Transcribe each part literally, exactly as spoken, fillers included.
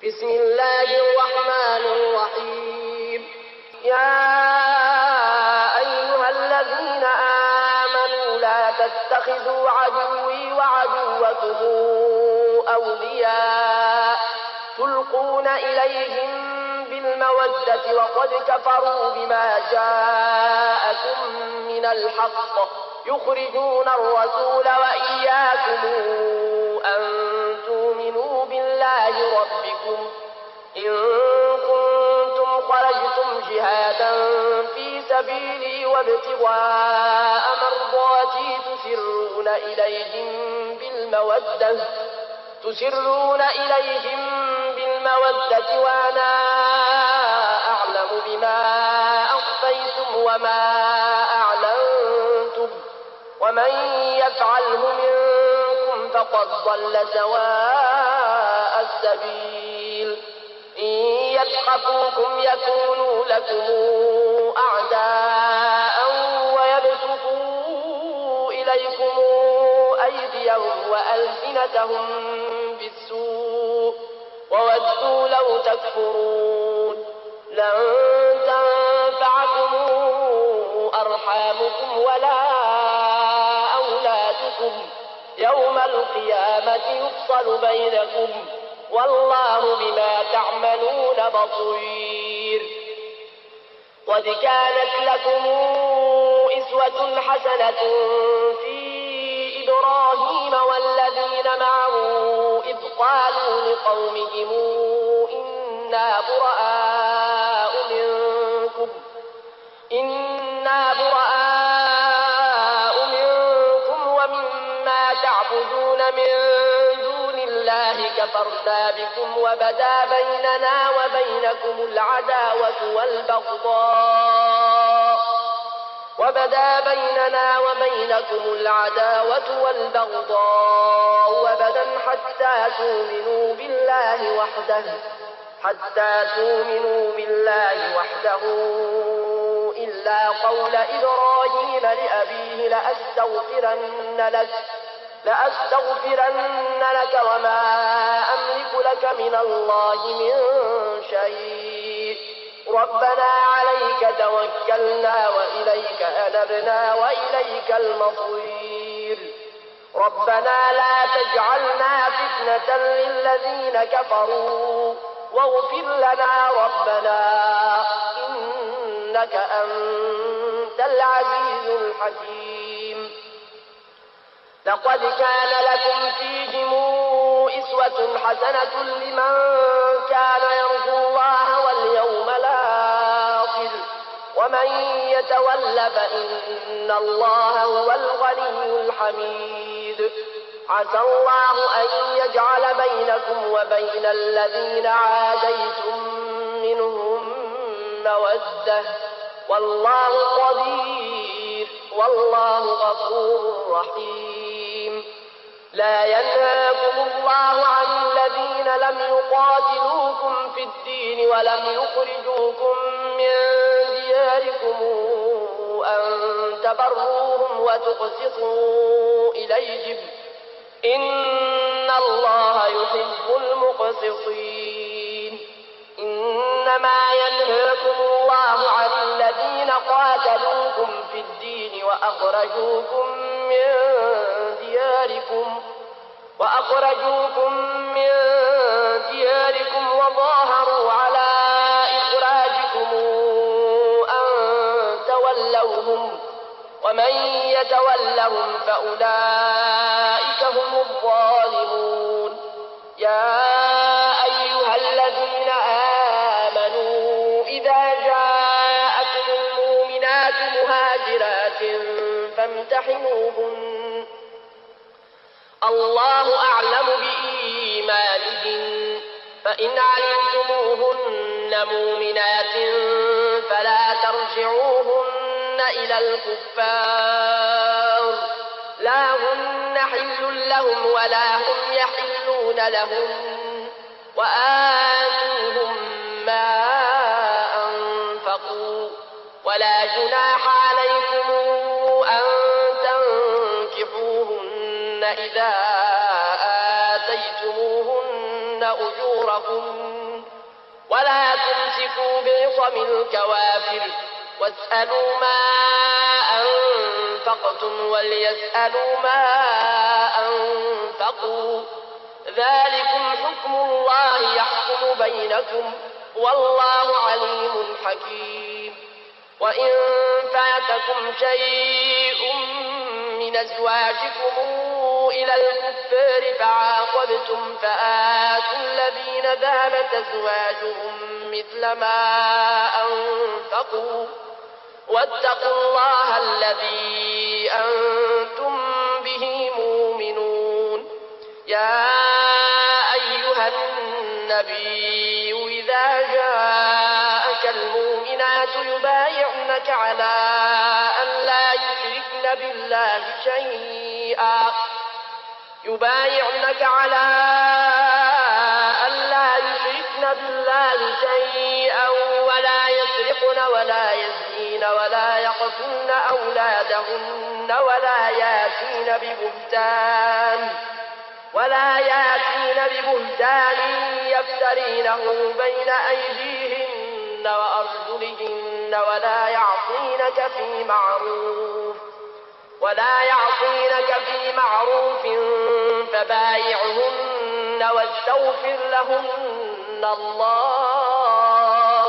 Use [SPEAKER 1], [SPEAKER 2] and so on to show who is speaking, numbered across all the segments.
[SPEAKER 1] بسم الله الرحمن الرحيم. يا أيها الذين آمنوا لا تتخذوا عدوي وعدوكم أولياء تلقون إليهم بالمودة وقد كفروا بما جاءكم من الحق يخرجون الرسول وإياكم أن تؤمنوا بالله ربكم إن كنتم خرجتم جهادا في سبيلي وابتغاء مرضاتي تسرون إليهم بالمودة تسرون إليهم بالمودة وأنا أعلم بما أخفيتم وما أعلنتم ومن يفعله منكم فقد ضل سواء السبيل. إن يثقفوكم يكونوا لكم أعداء ويبسطوا إليكم أيديهم وألسنتهم بالسوء وودوا لو تكفرون. لن تنفعكم أرحامكم ولا أولادكم يوم القيامة يفصل بينكم والله بما تعملون بصير. قد كانت لكم أسوة حسنة في إبراهيم والذين معه إذ قالوا لقومهم إنا براء منكم إنا براء منكم ومما تعبدون من دون الله كفرنا بكم وبدا بيننا وبينكم العداوة والبغضاء وبدا بيننا وبينكم العداوة والبغضاء أبدا حتى تؤمنوا بالله وحده حتى تؤمنوا بالله وحده إلا قول إبراهيم لأبيه لأستغفرن لك لأستغفرن لك وما أملك لك من الله من شيء ربنا عليك توكلنا وإليك أنبنا وإليك المصير. ربنا لا تجعلنا فتنة للذين كفروا واغفر لنا ربنا إنك أنت العزيز الحكيم. لقد كان لكم فيهم أسوة حسنة لمن كان يرجو الله واليوم الآخر ومن يتول فإن الله هو الغني الحميد. عسى الله أن يجعل بينكم وبين الذين عاديتم منهم مودة والله قدير والله غفور رحيم. لا ينهاكم الله عن الذين لم يقاتلوكم في الدين ولم يخرجوكم من دياركم أن تبروهم وتقسطوا إليهم إن الله يحب المقسطين. إنما ينهاكم الله عن الذين قاتلوكم في الدين وأخرجوكم من دياركم وأخرجوكم من دياركم وظاهروا على إخراجكم أن تولوهم ومن يتولهم فأولئك هم الظالمون. يا أيها الذين آمنوا إذا جاءكم المؤمنات مهاجرات فامتحنوهن الله أعلم بإيمانهن فإن علمتموهن مؤمنات فلا ترجعوهن إلى الكفار لا هن حل لهم ولا هم يحلون لهم وآتوهم ما أنفقوا ولا جناح عليكم أن تنكحوهن إذا آتيتموهن أجورهن ولا تمسكوا بعصم الكوافر واسألوا ما أنفقتم وليسألوا ما أنفقوا ذلكم حكم الله يحكم بينكم والله عليم حكيم. وإن فاتكم شيء من أزواجكم إلى الكفار فعاقبتم فآتوا الذين ذهبت أزواجهم مثل ما أنفقوا واتقوا الله الذي أنتم به مؤمنون. يا أيها النبي إذا جاءك المؤمنات يبايعنك على أن لا يشركن بالله شيئا يبايعنك على أن لا يشركن بالله شيئا ولا يسرقن ولا يزنين ولا يقتلن أولادهن ولا ياتين ببهتان ولا ياتين ببهتان يفترينه بين أيديهن وأرجلهن ولا يعصينك في معروف ولا يعصينك في معروف فبايعهن واستغفر لهن الله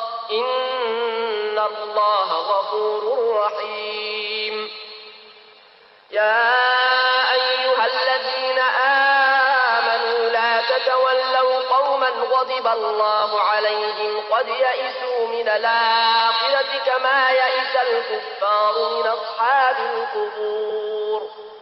[SPEAKER 1] إن الله غفور رحيم. يا أيها الذين آمنوا لا تتولوا قوما غضب الله عليهم قد يئسوا من الآخرة كما يئس الكفار من أصحاب القبور.